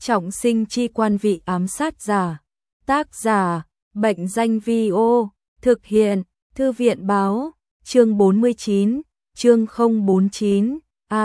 Trọng sinh chi quan vị ám sát giả. Tác giả, Bệnh danh Vi-ô. Thực hiện, Thư viện báo. Chương 49, chương 049,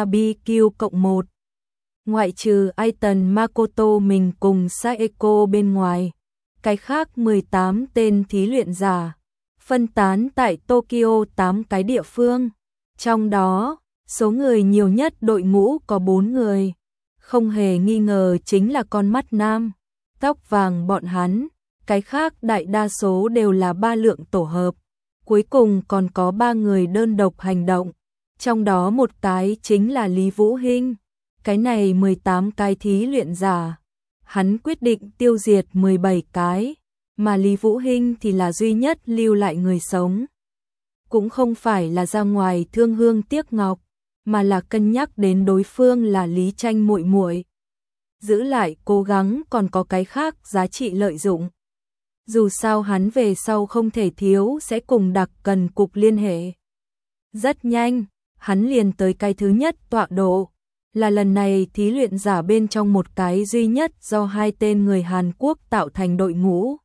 ABQ+1. Ngoại trừ Aiton Makoto mình cùng Saeko bên ngoài, cái khác 18 tên thí luyện giả, phân tán tại Tokyo 8 cái địa phương. Trong đó, số người nhiều nhất đội ngũ có 4 người. Không hề nghi ngờ chính là con mắt nam, tóc vàng bọn hắn, cái khác đại đa số đều là ba lượng tổ hợp. Cuối cùng còn có 3 người đơn độc hành động, trong đó một cái chính là Lý Vũ Hinh. Cái này 18 cái thí luyện giả, hắn quyết định tiêu diệt 17 cái, mà Lý Vũ Hinh thì là duy nhất lưu lại người sống. Cũng không phải là ra ngoài thương hương tiếc ngọc, mà là cân nhắc đến đối phương là Lý Tranh muội muội. Giữ lại cố gắng còn có cái khác giá trị lợi dụng. Dù sao hắn về sau không thể thiếu sẽ cùng đặc cần cục liên hệ. Rất nhanh, hắn liền tới cái thứ nhất tọa độ, là lần này thí luyện giả bên trong một cái duy nhất do 2 tên người Hàn Quốc tạo thành đội ngũ.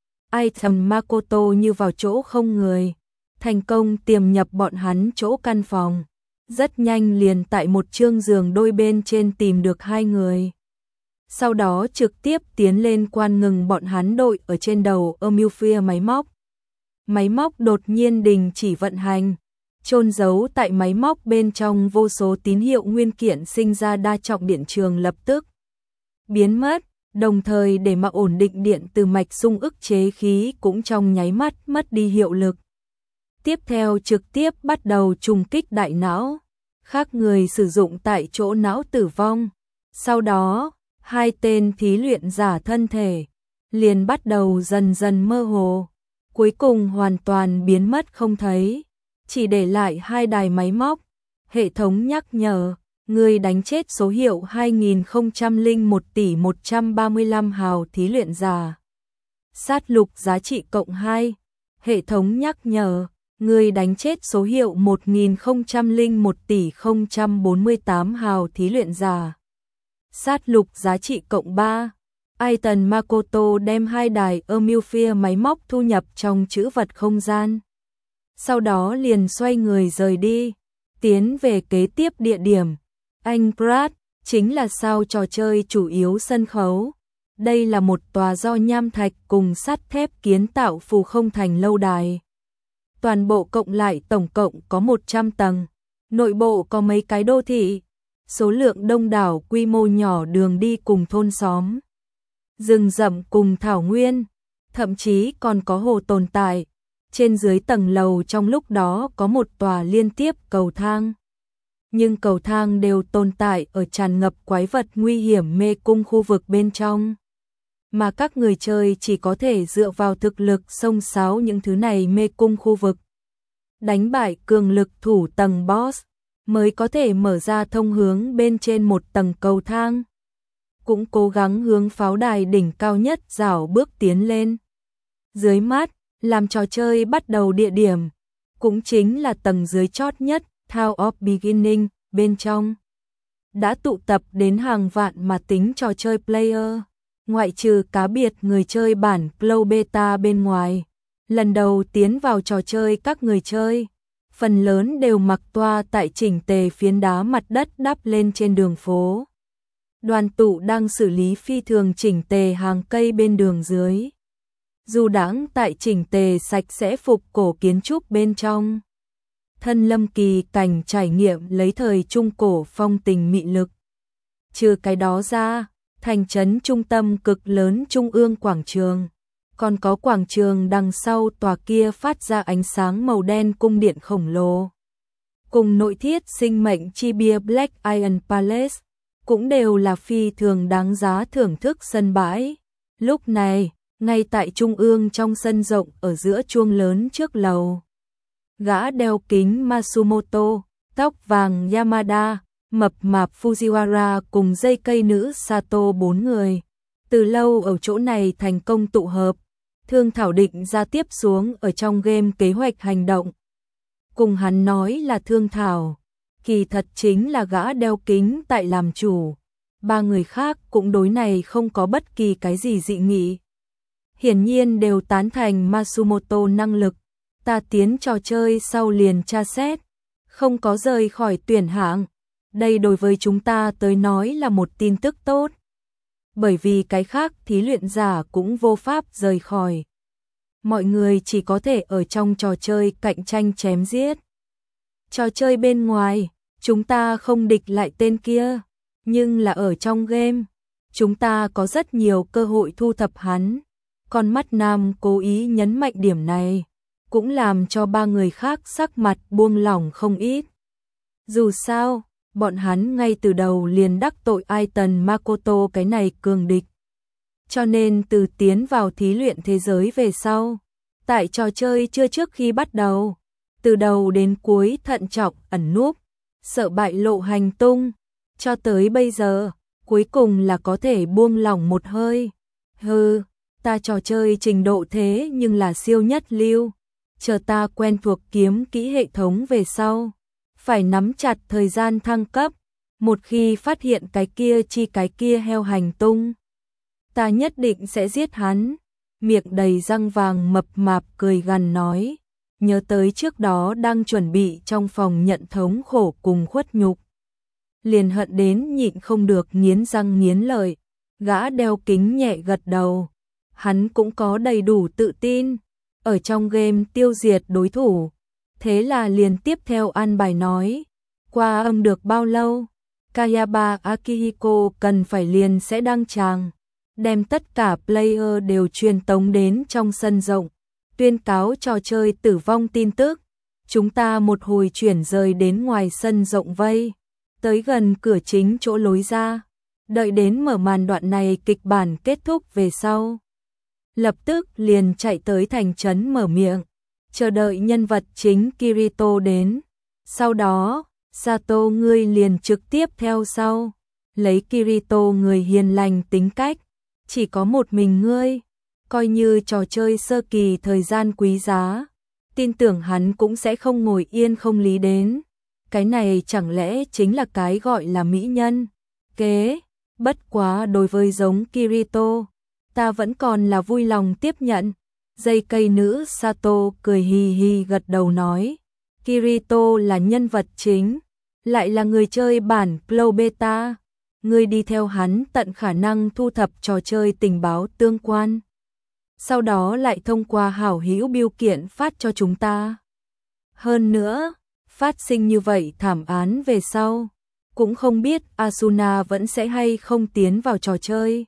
Aiton Makoto như vào chỗ không người, thành công tiềm nhập bọn hắn chỗ căn phòng. Rất nhanh liền tại một chương giường đôi bên trên tìm được 2 người. Sau đó trực tiếp tiến lên quan ngừng bọn hắn đội ở trên đầu Amphia máy móc. Máy móc đột nhiên đình chỉ vận hành, chôn giấu tại máy móc bên trong vô số tín hiệu nguyên kiện sinh ra đa trọng điện trường lập tức biến mất, đồng thời để mà ổn định điện từ mạch xung ức chế khí cũng trong nháy mắt mất đi hiệu lực. Tiếp theo trực tiếp bắt đầu trùng kích đại não, khác người sử dụng tại chỗ não tử vong. Sau đó, 2 tên thí luyện giả thân thể liền bắt đầu dần dần mơ hồ, cuối cùng hoàn toàn biến mất không thấy, chỉ để lại 2 đài máy móc. Hệ thống nhắc nhở, người đánh chết số hiệu 2001 tỷ 135 hào thí luyện giả. Sát lục giá trị cộng 2. Hệ thống nhắc nhở, người đánh chết số hiệu 1001 tỷ 048 hào thí luyện giả. Sát lục giá trị cộng 3. Aiton Makoto đem 2 đài Amphia máy móc thu nhập trong trữ vật không gian. Sau đó liền xoay người rời đi, tiến về kế tiếp địa điểm. Angkrat chính là sao trò chơi chủ yếu sân khấu. Đây là một tòa do nham thạch cùng sắt thép kiến tạo phù không thành lâu đài. Toàn bộ cộng lại tổng cộng có 100 tầng. Nội bộ có mấy cái đô thị, số lượng đông đảo quy mô nhỏ đường đi cùng thôn xóm, rừng rậm cùng thảo nguyên, thậm chí còn có hồ tồn tại. Trên dưới tầng lầu trong lúc đó có một tòa liên tiếp cầu thang. Nhưng cầu thang đều tồn tại ở tràn ngập quái vật nguy hiểm mê cung khu vực bên trong. Mà các người chơi chỉ có thể dựa vào thực lực xông xáo những thứ này mê cung khu vực, đánh bại cường lực thủ tầng boss, mới có thể mở ra thông hướng bên trên một tầng cầu thang. Cũng cố gắng hướng pháo đài đỉnh cao nhất rảo bước tiến lên. Dưới mắt, làm trò chơi bắt đầu địa điểm, cũng chính là tầng dưới chót nhất, Town of Beginning, bên trong. Đã tụ tập đến hàng vạn mà tính trò chơi player, ngoại trừ cá biệt người chơi bản Cloud Beta bên ngoài. Lần đầu tiến vào trò chơi các người chơi, phần lớn đều mặc toa tại chỉnh tề phiến đá mặt đất đắp lên trên đường phố. Đoàn tụ đang xử lý phi thường chỉnh tề hàng cây bên đường dưới. Dù đãng tại chỉnh tề sạch sẽ phục cổ kiến trúc bên trong. Thân lâm kỳ cảnh trải nghiệm lấy thời trung cổ phong tình mị lực. Trừ cái đó ra, thành trấn trung tâm cực lớn trung ương quảng trường. Còn có quảng trường đằng sau tòa kia phát ra ánh sáng màu đen cung điện khổng lồ. Cùng nội thiết sinh mệnh chi bia Black Iron Palace, cũng đều là phi thường đáng giá thưởng thức sân bãi. Lúc này, ngay tại trung ương trong sân rộng ở giữa chuông lớn trước lầu. Gã đeo kính Matsumoto, tóc vàng Yamada, mập mạp Fujiwara cùng dây cây nữ Sato 4 người. Từ lâu ở chỗ này thành công tụ hợp, thương thảo định ra tiếp xuống ở trong game kế hoạch hành động. Cùng hắn nói là thương thảo, kỳ thật chính là gã đeo kính tại làm chủ. ba người khác cũng đối này không có bất kỳ cái gì dị nghị. Hiển nhiên đều tán thành Matsumoto năng lực, ta tiến trò chơi sau liền tra xét, không có rời khỏi tuyển hạng. Đây đối với chúng ta tới nói là một tin tức tốt. Bởi vì cái khác thí luyện giả cũng vô pháp rời khỏi. Mọi người chỉ có thể ở trong trò chơi cạnh tranh chém giết. Trò chơi bên ngoài, chúng ta không địch lại tên kia, nhưng là ở trong game, chúng ta có rất nhiều cơ hội thu thập hắn. Con mắt Nam cố ý nhấn mạnh điểm này, cũng làm cho ba người khác sắc mặt buông lỏng không ít. Dù sao, bọn hắn ngay từ đầu liền đắc tội Aiton Makoto cái này cường địch. Cho nên từ tiến vào thí luyện thế giới về sau, tại trò chơi chưa trước khi bắt đầu, từ đầu đến cuối thận trọng ẩn núp, sợ bại lộ hành tung, cho tới bây giờ, cuối cùng là có thể buông lỏng một hơi. Hừ, ta trò chơi trình độ thế nhưng là siêu nhất lưu, chờ ta quen thuộc kiếm kỹ hệ thống về sau, phải nắm chặt thời gian thăng cấp, một khi phát hiện cái kia heo hành tung, ta nhất định sẽ giết hắn. Miệng đầy răng vàng mập mạp cười gằn nói, nhớ tới trước đó đang chuẩn bị trong phòng nhận thống khổ cùng khuất nhục. Liền hận đến nhịn không được nghiến răng nghiến lợi, gã đeo kính nhẹ gật đầu. Hắn cũng có đầy đủ tự tin, ở trong game tiêu diệt đối thủ. Thế là liền tiếp theo an bài nói, qua âm được bao lâu, Kayaba Akihiko cần phải liền sẽ đăng tràng, đem tất cả player đều truyền tống đến trong sân rộng, tuyên cáo trò chơi tử vong tin tức. Chúng ta một hồi chuyển rời đến ngoài sân rộng vây, tới gần cửa chính chỗ lối ra, đợi đến mở màn đoạn này kịch bản kết thúc về sau. Lập tức liền chạy tới thành trấn mở miệng, chờ đợi nhân vật chính Kirito đến. Sau đó, Sato ngươi liền trực tiếp theo sau, lấy Kirito người hiền lành tính cách, chỉ có một mình ngươi, coi như trò chơi sơ kỳ thời gian quý giá, tin tưởng hắn cũng sẽ không ngồi yên không lý đến. Cái này chẳng lẽ chính là cái gọi là mỹ nhân kế? Bất quá đối với giống Kirito, ta vẫn còn là vui lòng tiếp nhận. Dây cây nữ Sato cười hì hì gật đầu nói, Kirito là nhân vật chính, lại là người chơi bản Cloud Beta, ngươi đi theo hắn tận khả năng thu thập trò chơi tình báo tương quan, sau đó lại thông qua hảo hữu bưu kiện phát cho chúng ta. Hơn nữa, phát sinh như vậy thảm án về sau, cũng không biết Asuna vẫn sẽ hay không tiến vào trò chơi.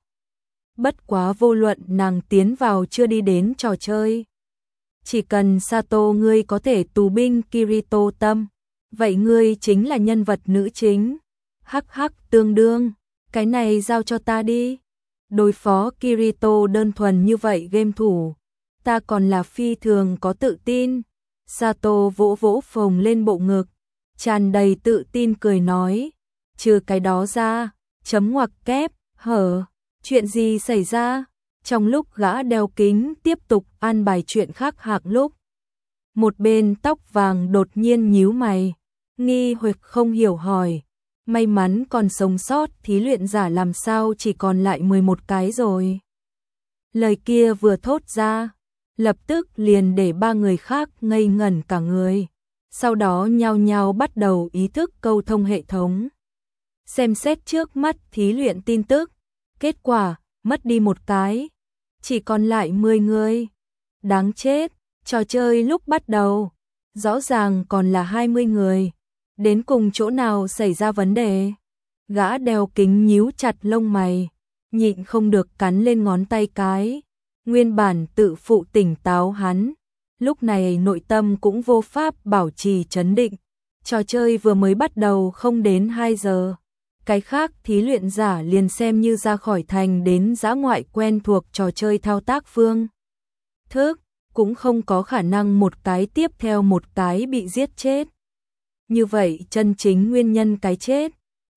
Bất quá vô luận nàng tiến vào chưa đi đến trò chơi, chỉ cần Sato ngươi có thể tù binh Kirito tâm, vậy ngươi chính là nhân vật nữ chính. Hắc hắc tương đương, cái này giao cho ta đi. Đối phó Kirito đơn thuần như vậy game thủ, ta còn là phi thường có tự tin. Sato vỗ vỗ phồng lên bộ ngực, tràn đầy tự tin cười nói, trừ cái đó ra, chấm ngoặc kép, hở, chuyện gì xảy ra? Trong lúc gã đeo kính tiếp tục an bài chuyện khác hạng lúc, một bên tóc vàng đột nhiên nhíu mày, nghi hoặc không hiểu hỏi, may mắn còn sống sót thí luyện giả làm sao chỉ còn lại 11 cái rồi. Lời kia vừa thốt ra, lập tức liền để ba người khác ngây ngẩn cả người, sau đó nhao nhao bắt đầu ý thức câu thông hệ thống. Xem xét trước mắt thí luyện tin tức, kết quả, mất đi một cái, chỉ còn lại 10 người. Đáng chết, trò chơi lúc bắt đầu, rõ ràng còn là 20 người, đến cùng chỗ nào xảy ra vấn đề. Gã đeo kính nhíu chặt lông mày, nhịn không được cắn lên ngón tay cái. Nguyên bản tự phụ tỉnh táo hắn, lúc này nội tâm cũng vô pháp bảo trì trấn định. Trò chơi vừa mới bắt đầu không đến 2 giờ. Cái khác thí luyện giả liền xem như ra khỏi thành đến dã ngoại quen thuộc trò chơi thao tác phương thức, cũng không có khả năng một cái tiếp theo một cái bị giết chết. Như vậy chân chính nguyên nhân cái chết,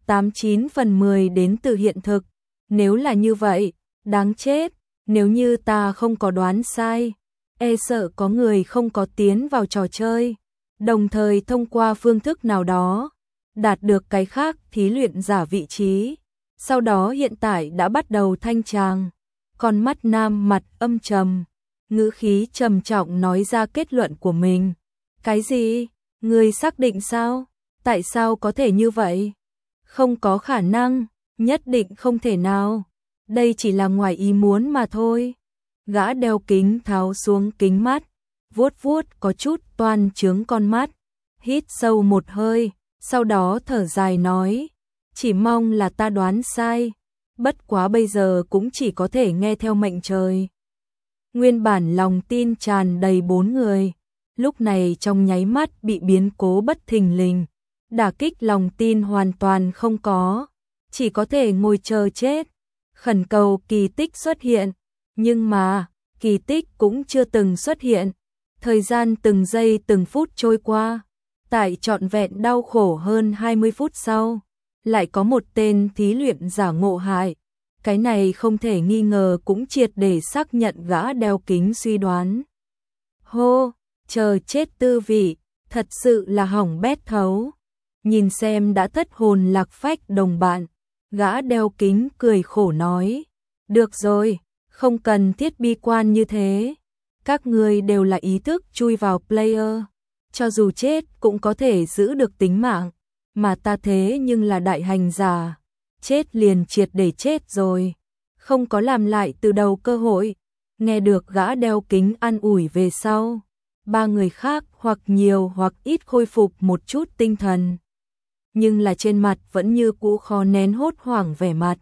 89 phần 10 đến từ hiện thực. Nếu là như vậy, đáng chết, nếu như ta không có đoán sai, e sợ có người không có tiến vào trò chơi, đồng thời thông qua phương thức nào đó, đạt được cái khác thí luyện giả vị trí. Sau đó hiện tại đã bắt đầu thanh tràng. Con mắt nam mặt âm trầm, ngữ khí trầm trọng nói ra kết luận của mình. Cái gì? Ngươi xác định sao? Tại sao có thể như vậy? Không có khả năng, nhất định không thể nào. Đây chỉ là ngoài ý muốn mà thôi. Gã đeo kính tháo xuống kính mắt, vuốt vuốt có chút toan trướng con mắt, hít sâu một hơi, sau đó thở dài nói, chỉ mong là ta đoán sai, bất quá bây giờ cũng chỉ có thể nghe theo mệnh trời. Nguyên bản lòng tin tràn đầy 4 người, lúc này trong nháy mắt bị biến cố bất thình lình, đả kích lòng tin hoàn toàn không có, chỉ có thể ngồi chờ chết, khẩn cầu kỳ tích xuất hiện, nhưng mà kỳ tích cũng chưa từng xuất hiện. Thời gian từng giây từng phút trôi qua, tại trọn vẹn đau khổ hơn 20 phút sau, lại có một tên thí luyện giả ngộ hại. Cái này không thể nghi ngờ cũng triệt để xác nhận gã đeo kính suy đoán. Hô, chờ chết tư vị, thật sự là hỏng bét thấu. Nhìn xem đã thất hồn lạc phách đồng bạn, gã đeo kính cười khổ nói, được rồi, không cần thiết bi quan như thế. Các người đều là ý thức chui vào player, cho dù chết cũng có thể giữ được tính mạng, mà ta thế nhưng là đại hành giả, chết liền triệt để chết rồi, không có làm lại từ đầu cơ hội. Nghe được gã đeo kính an ủi về sau, 3 người khác hoặc nhiều hoặc ít khôi phục một chút tinh thần, nhưng là trên mặt vẫn như cũ khó nén hốt hoảng vẻ mặt.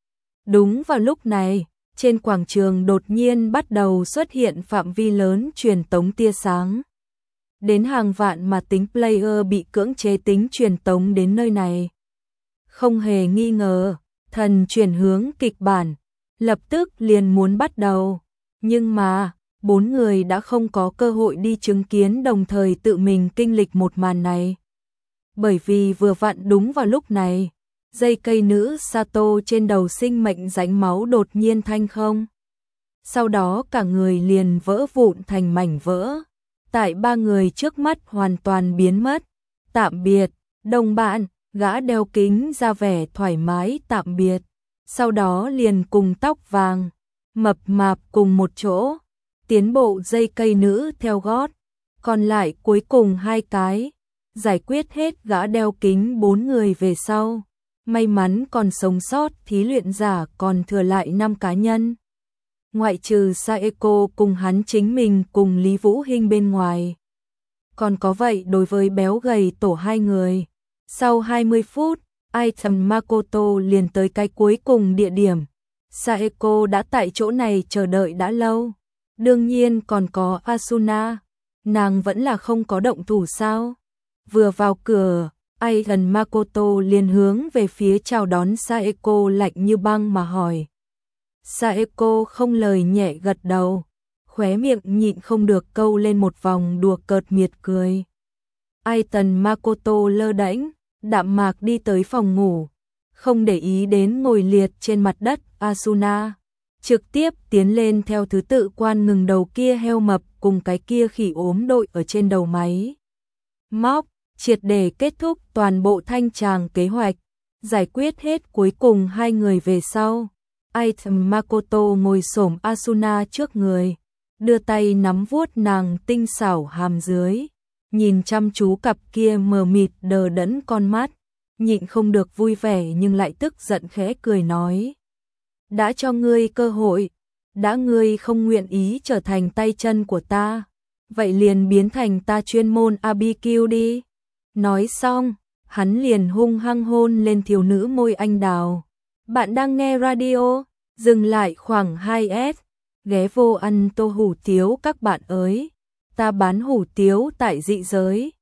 Đúng vào lúc này, trên quảng trường đột nhiên bắt đầu xuất hiện phạm vi lớn truyền tống tia sáng. Đến hàng vạn mà tính player bị cưỡng chế tính truyền tống đến nơi này. Không hề nghi ngờ, thần chuyển hướng kịch bản, lập tức liền muốn bắt đầu. Nhưng mà, 4 người đã không có cơ hội đi chứng kiến đồng thời tự mình kinh lịch một màn này. Bởi vì vừa vặn đúng vào lúc này, dây cây nữ Sato trên đầu sinh mệnh rãnh máu đột nhiên thanh không. Sau đó cả người liền vỡ vụn thành mảnh vỡ. Tại 3 người trước mắt hoàn toàn biến mất. Tạm biệt, đồng bạn, gã đeo kính ra vẻ thoải mái tạm biệt. Sau đó liền cùng tóc vàng, mập mạp cùng một chỗ, tiến bộ dây cây nữ theo gót. Còn lại cuối cùng 2 cái, giải quyết hết gã đeo kính 4 người về sau. May mắn còn sống sót thí luyện giả còn thừa lại 5 cá nhân. Ngoại trừ Saeko cùng hắn chính mình cùng Lý Vũ Hinh bên ngoài. Còn có vậy đối với béo gầy tổ 2 người. Sau 20 phút, Item Makoto liền tới cái cuối cùng địa điểm. Saeko đã tại chỗ này chờ đợi đã lâu. Đương nhiên còn có Asuna. Nàng vẫn là không có động thủ sao. Vừa vào cửa, Item Makoto liền hướng về phía chào đón Saeko lạnh như băng mà hỏi. Saeko không lời nhẹ gật đầu, khóe miệng nhịn không được câu lên một vòng đùa cợt miệt cười. Item Makoto lơ đễnh, đạm mạc đi tới phòng ngủ, không để ý đến ngồi liệt trên mặt đất Asuna, trực tiếp tiến lên theo thứ tự quan ngừng đầu kia heo mập cùng cái kia khỉ ốm đội ở trên đầu máy móc, triệt để kết thúc toàn bộ thanh tràng kế hoạch, giải quyết hết cuối cùng 2 người về sau. Item Makoto ngồi xổm Asuna trước người, đưa tay nắm vuốt nàng tinh xảo hàm dưới, nhìn chăm chú cặp kia mờ mịt đờ đẫn con mắt, nhịn không được vui vẻ nhưng lại tức giận khẽ cười nói. Đã cho ngươi cơ hội, đã ngươi không nguyện ý trở thành tay chân của ta, vậy liền biến thành ta chuyên môn BBQ đi. Nói xong, hắn liền hung hăng hôn lên thiếu nữ môi anh đào. Bạn đang nghe radio, dừng lại khoảng 2S, ghé vô ăn tô hủ tiếu các bạn ơi. Ta bán hủ tiếu tại dị giới.